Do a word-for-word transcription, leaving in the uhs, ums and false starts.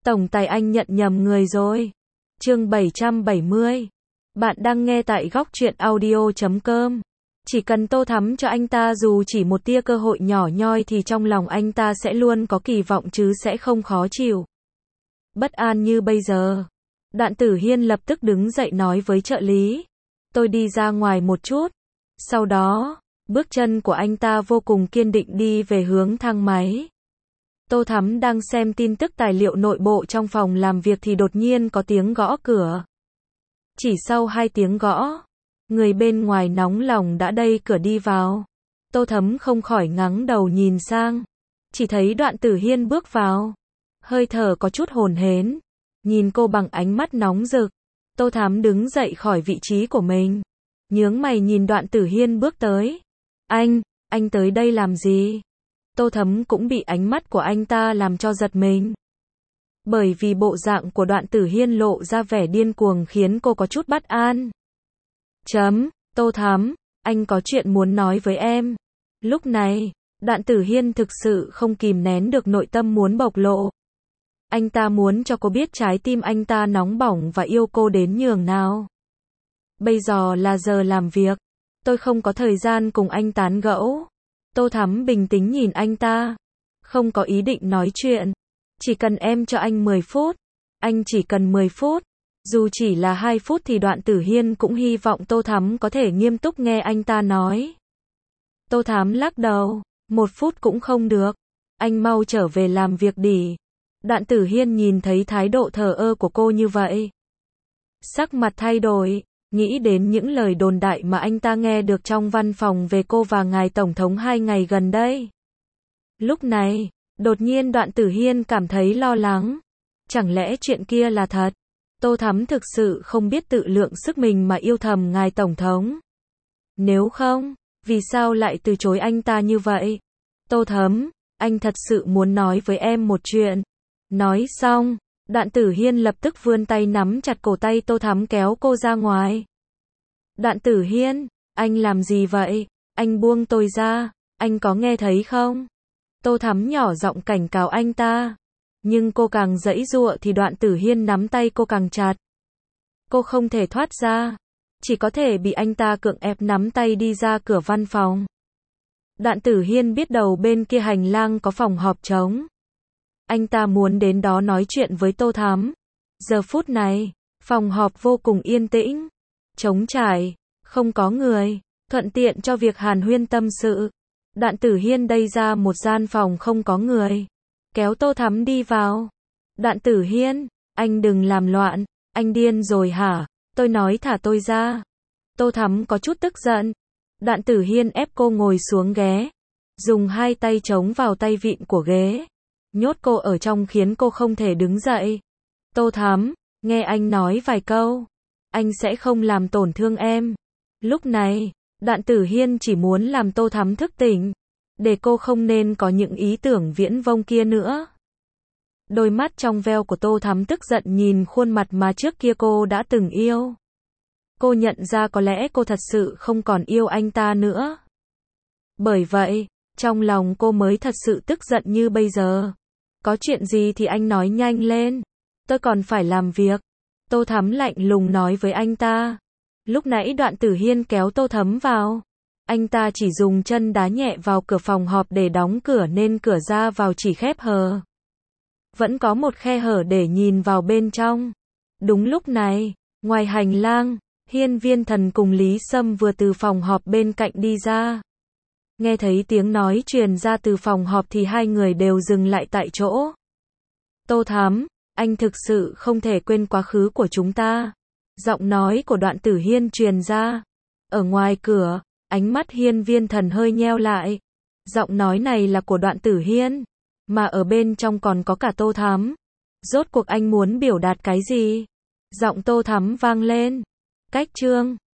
Tổng tài anh nhận nhầm người rồi. Chương bảy trăm bảy mươi. Bạn đang nghe tại góc truyện audio chấm com. Chỉ cần Tô Thắm cho anh ta dù chỉ một tia cơ hội nhỏ nhoi thì trong lòng anh ta sẽ luôn có kỳ vọng chứ sẽ không khó chịu. Bất an như bây giờ. Đạn Tử Hiên lập tức đứng dậy nói với trợ lý. Tôi đi ra ngoài một chút. Sau đó, bước chân của anh ta vô cùng kiên định đi về hướng thang máy. Tô Thắm đang xem tin tức tài liệu nội bộ trong phòng làm việc thì đột nhiên có tiếng gõ cửa. Chỉ sau hai tiếng gõ, người bên ngoài nóng lòng đã đẩy cửa đi vào. Tô Thắm không khỏi ngẩng đầu nhìn sang, chỉ thấy Đoạn Tử Hiên bước vào. Hơi thở có chút hổn hển, nhìn cô bằng ánh mắt nóng rực. Tô Thắm đứng dậy khỏi vị trí của mình, nhướng mày nhìn Đoạn Tử Hiên bước tới. Anh, anh tới đây làm gì? Tô Thắm cũng bị ánh mắt của anh ta làm cho giật mình. Bởi vì bộ dạng của Đoạn Tử Hiên lộ ra vẻ điên cuồng khiến cô có chút bất an. Chấm, Tô Thắm, anh có chuyện muốn nói với em. Lúc này, Đoạn Tử Hiên thực sự không kìm nén được nội tâm muốn bộc lộ. Anh ta muốn cho cô biết trái tim anh ta nóng bỏng và yêu cô đến nhường nào. Bây giờ là giờ làm việc, tôi không có thời gian cùng anh tán gẫu. Tô Thắm bình tĩnh nhìn anh ta, không có ý định nói chuyện. Chỉ cần em cho anh mười phút, anh chỉ cần mười phút. Dù chỉ là hai phút thì Đoạn Tử Hiên cũng hy vọng Tô Thắm có thể nghiêm túc nghe anh ta nói. Tô Thắm lắc đầu, một phút cũng không được. Anh mau trở về làm việc đi. Đoạn Tử Hiên nhìn thấy thái độ thờ ơ của cô như vậy, sắc mặt thay đổi, nghĩ đến những lời đồn đại mà anh ta nghe được trong văn phòng về cô và ngài Tổng thống hai ngày gần đây. Lúc này, đột nhiên Đoạn Tử Hiên cảm thấy lo lắng. Chẳng lẽ chuyện kia là thật? Tô Thắm thực sự không biết tự lượng sức mình mà yêu thầm ngài Tổng thống. Nếu không, vì sao lại từ chối anh ta như vậy? Tô Thắm, anh thật sự muốn nói với em một chuyện. Nói xong, Đoạn Tử Hiên lập tức vươn tay nắm chặt cổ tay Tô Thắm kéo cô ra ngoài. Đoạn Tử Hiên, anh làm gì vậy? Anh buông tôi ra, anh có nghe thấy không? Tô Thắm nhỏ giọng cảnh cáo anh ta. Nhưng cô càng giãy giụa thì Đoạn Tử Hiên nắm tay cô càng chặt. Cô không thể thoát ra, chỉ có thể bị anh ta cưỡng ép nắm tay đi ra cửa văn phòng. Đoạn Tử Hiên biết đầu bên kia hành lang có phòng họp trống. Anh ta muốn đến đó nói chuyện với Tô Thắm. Giờ phút này, phòng họp vô cùng yên tĩnh, trống trải, không có người, thuận tiện cho việc hàn huyên tâm sự. Đoạn Tử Hiên đẩy ra một gian phòng không có người, kéo Tô Thắm đi vào. Đoạn Tử Hiên, anh đừng làm loạn, anh điên rồi hả? Tôi nói thả tôi ra. Tô Thắm có chút tức giận. Đoạn Tử Hiên ép cô ngồi xuống ghế, dùng hai tay chống vào tay vịn của ghế, nhốt cô ở trong khiến cô không thể đứng dậy. Tô Thắm, nghe anh nói vài câu, anh sẽ không làm tổn thương em. Lúc này, Đoạn Tử Hiên chỉ muốn làm Tô Thắm thức tỉnh, để cô không nên có những ý tưởng viễn vông kia nữa. Đôi mắt trong veo của Tô Thắm tức giận nhìn khuôn mặt mà trước kia cô đã từng yêu. Cô nhận ra có lẽ cô thật sự không còn yêu anh ta nữa. Bởi vậy, trong lòng cô mới thật sự tức giận như bây giờ. Có chuyện gì thì anh nói nhanh lên, tôi còn phải làm việc. Tô Thắm lạnh lùng nói với anh ta. Lúc nãy Đoạn Tử Hiên kéo Tô Thắm vào, anh ta chỉ dùng chân đá nhẹ vào cửa phòng họp để đóng cửa nên cửa ra vào chỉ khép hờ. Vẫn có một khe hở để nhìn vào bên trong. Đúng lúc này, ngoài hành lang, Hiên Viên Thần cùng Lý Sâm vừa từ phòng họp bên cạnh đi ra. Nghe thấy tiếng nói truyền ra từ phòng họp thì hai người đều dừng lại tại chỗ. Tô Thắm, anh thực sự không thể quên quá khứ của chúng ta. Giọng nói của Đoạn Tử Hiên truyền ra. Ở ngoài cửa, ánh mắt Hiên Viên Thần hơi nheo lại. Giọng nói này là của Đoạn Tử Hiên, mà ở bên trong còn có cả Tô Thắm. Rốt cuộc anh muốn biểu đạt cái gì? Giọng Tô Thắm vang lên. Cách chương